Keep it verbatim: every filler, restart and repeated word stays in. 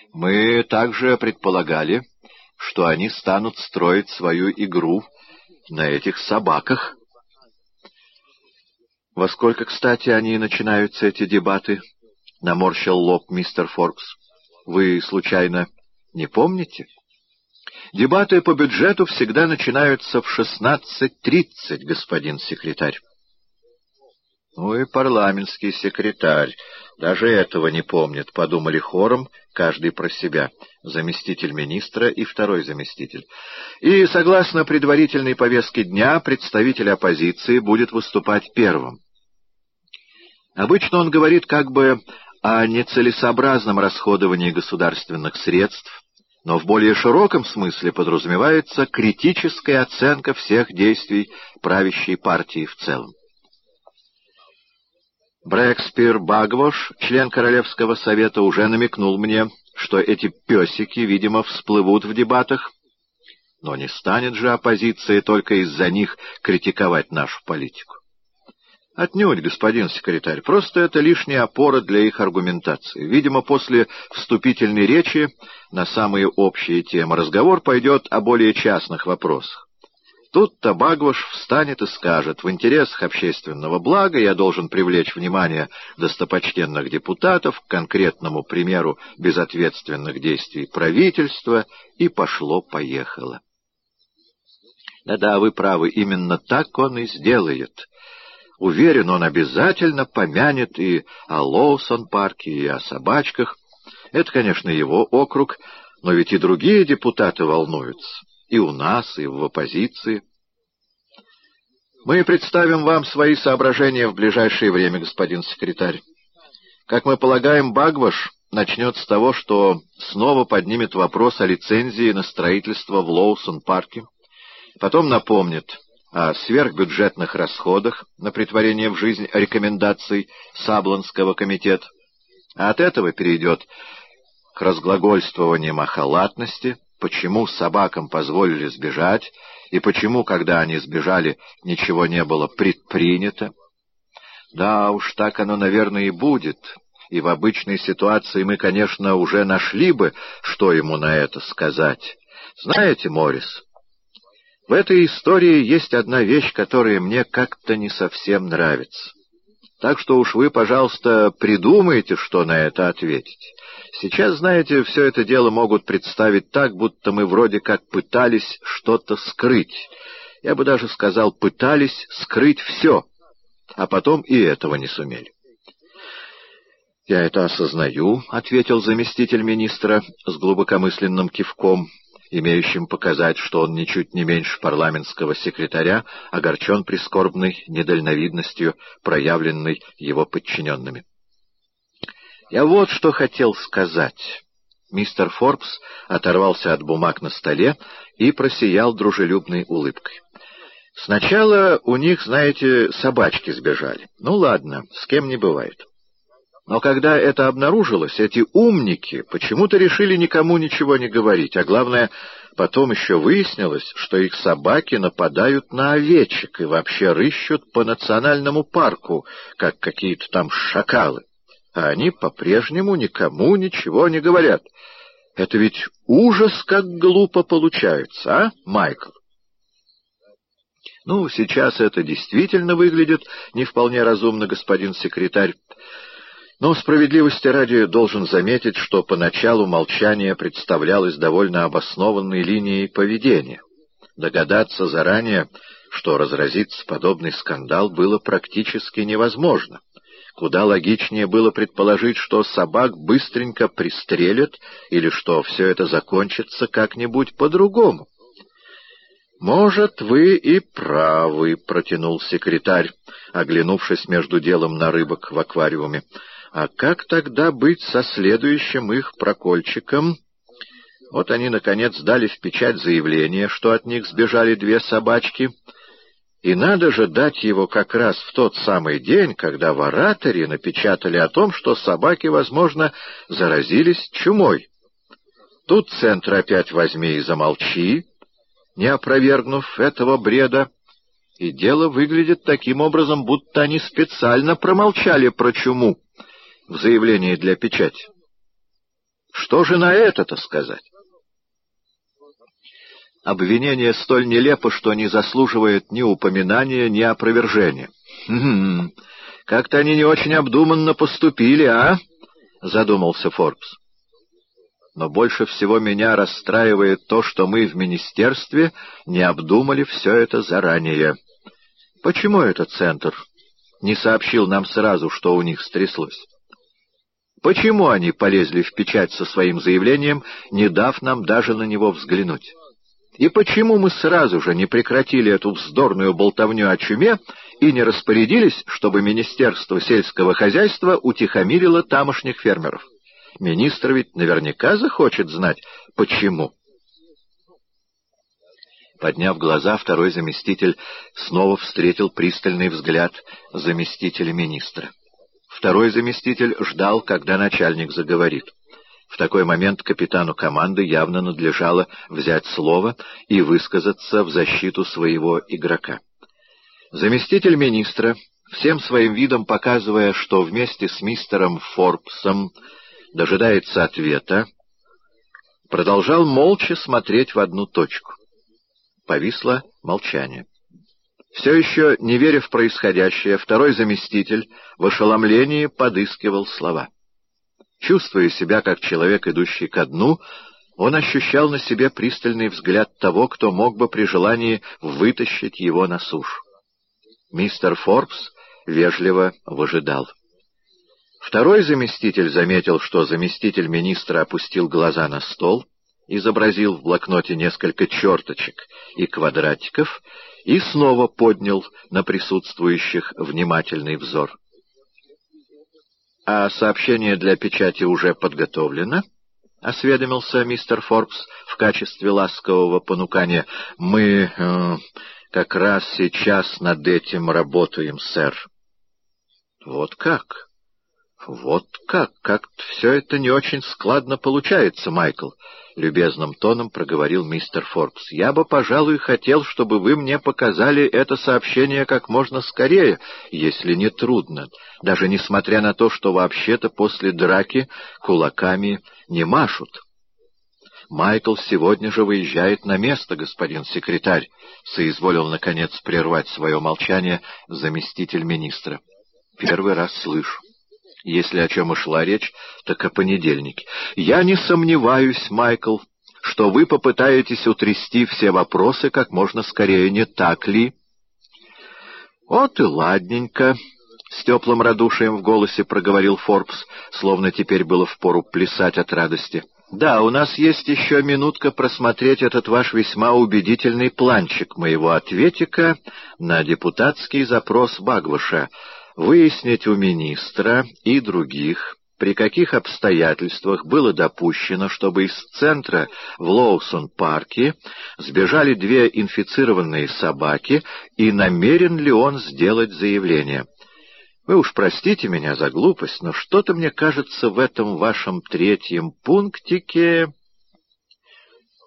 Мы также предполагали, что они станут строить свою игру на этих собаках. Во сколько, кстати, они начинаются, эти дебаты? — наморщил лоб мистер Форбс. — Вы, случайно, не помните? Дебаты по бюджету всегда начинаются в шестнадцать тридцать, господин секретарь. Ну и парламентский секретарь даже этого не помнит, — подумали хором, каждый про себя, заместитель министра и второй заместитель. И, согласно предварительной повестке дня, представитель оппозиции будет выступать первым. Обычно он говорит как бы о нецелесообразном расходовании государственных средств, но в более широком смысле подразумевается критическая оценка всех действий правящей партии в целом. Брэкспир Багвош, член Королевского совета, уже намекнул мне, что эти песики, видимо, всплывут в дебатах, но не станет же оппозиция только из-за них критиковать нашу политику. Отнюдь, господин секретарь, просто это лишняя опора для их аргументации. Видимо, после вступительной речи на самые общие темы разговор пойдет о более частных вопросах. Тут-то Багвош встанет и скажет: в интересах общественного блага я должен привлечь внимание достопочтенных депутатов к конкретному примеру безответственных действий правительства, и пошло-поехало. Да-да, вы правы, именно так он и сделает. Уверен, он обязательно помянет и о Лоусон-парке, и о собачках. Это, конечно, его округ, но ведь и другие депутаты волнуются. И у нас, и в оппозиции. Мы представим вам свои соображения в ближайшее время, господин секретарь. Как мы полагаем, Багвош начнет с того, что снова поднимет вопрос о лицензии на строительство в Лоусон-парке, потом напомнит о сверхбюджетных расходах на претворение в жизнь рекомендаций Саблонского комитета, а от этого перейдет к разглагольствованиям о халатности, почему собакам позволили сбежать, и почему, когда они сбежали, ничего не было предпринято. Да уж, так оно, наверное, и будет, и в обычной ситуации мы, конечно, уже нашли бы, что ему на это сказать. Знаете, Моррис, в этой истории есть одна вещь, которая мне как-то не совсем нравится. Так что уж вы, пожалуйста, придумайте, что на это ответить. Сейчас, знаете, все это дело могут представить так, будто мы вроде как пытались что-то скрыть. Я бы даже сказал, пытались скрыть все, а потом и этого не сумели. «Я это осознаю», — ответил заместитель министра с глубокомысленным кивком, имеющим показать, что он ничуть не меньше парламентского секретаря огорчен прискорбной недальновидностью, проявленной его подчиненными. «Я вот что хотел сказать». Мистер Форбс оторвался от бумаг на столе и просиял дружелюбной улыбкой. «Сначала у них, знаете, собачки сбежали. Ну ладно, с кем не бывает. Но когда это обнаружилось, эти умники почему-то решили никому ничего не говорить, а главное, потом еще выяснилось, что их собаки нападают на овечек и вообще рыщут по национальному парку, как какие-то там шакалы, а они по-прежнему никому ничего не говорят. Это ведь ужас, как глупо получается, а, Майкл?» «Ну, сейчас это действительно выглядит не вполне разумно, господин секретарь. Но справедливости ради должен заметить, что поначалу молчание представлялось довольно обоснованной линией поведения. Догадаться заранее, что разразится подобный скандал, было практически невозможно. Куда логичнее было предположить, что собак быстренько пристрелят или что все это закончится как-нибудь по-другому. «Может, вы и правы», — протянул секретарь, оглянувшись между делом на рыбок в аквариуме. «А как тогда быть со следующим их прокольчиком?» Вот они, наконец, дали в печать заявление, что от них сбежали две собачки, и надо же дать его как раз в тот самый день, когда в ораторе напечатали о том, что собаки, возможно, заразились чумой. Тут центр опять возьми и замолчи, не опровергнув этого бреда, и дело выглядит таким образом, будто они специально промолчали про чуму в заявлении для печати. Что же на это-то сказать? Обвинение столь нелепо, что не заслуживает ни упоминания, ни опровержения. «Хм, как-то они не очень обдуманно поступили, а?» — задумался Форбс. «Но больше всего меня расстраивает то, что мы в министерстве не обдумали все это заранее. Почему этот центр не сообщил нам сразу, что у них стряслось? Почему они полезли в печать со своим заявлением, не дав нам даже на него взглянуть? И почему мы сразу же не прекратили эту вздорную болтовню о чуме и не распорядились, чтобы Министерство сельского хозяйства утихомирило тамошних фермеров? Министр ведь наверняка захочет знать, почему». Подняв глаза, второй заместитель снова встретил пристальный взгляд заместителя министра. Второй заместитель ждал, когда начальник заговорит. В такой момент капитану команды явно надлежало взять слово и высказаться в защиту своего игрока. Заместитель министра, всем своим видом показывая, что вместе с мистером Форбсом дожидается ответа, продолжал молча смотреть в одну точку. Повисло молчание. Все еще, не веря в происходящее, второй заместитель в ошеломлении подыскивал слова. Чувствуя себя как человек, идущий ко дну, он ощущал на себе пристальный взгляд того, кто мог бы при желании вытащить его на сушу. Мистер Форбс вежливо выжидал. Второй заместитель заметил, что заместитель министра опустил глаза на стол, изобразил в блокноте несколько черточек и квадратиков и снова поднял на присутствующих внимательный взор. «А сообщение для печати уже подготовлено?» — осведомился мистер Форбс в качестве ласкового понукания. «Мы э, как раз сейчас над этим работаем, сэр». «Вот как? Вот как? Как-то все это не очень складно получается, Майкл», — любезным тоном проговорил мистер Форбс. «Я бы, пожалуй, хотел, чтобы вы мне показали это сообщение как можно скорее, если не трудно, даже несмотря на то, что вообще-то после драки кулаками не машут». «Майкл сегодня же выезжает на место, господин секретарь», — соизволил, наконец, прервать свое молчание заместитель министра. «Первый раз слышу. Если о чем и шла речь, так о понедельнике. Я не сомневаюсь, Майкл, что вы попытаетесь утрясти все вопросы как можно скорее, не так ли?» «Вот и ладненько», — с теплым радушием в голосе проговорил Форбс, словно теперь было впору плясать от радости. «Да, у нас есть еще минутка просмотреть этот ваш весьма убедительный планчик моего ответика на депутатский запрос Багваша. Выяснить у министра и других, при каких обстоятельствах было допущено, чтобы из центра в Лоусон-парке сбежали две инфицированные собаки, и намерен ли он сделать заявление. Вы уж простите меня за глупость, но что-то мне кажется в этом вашем третьем пунктике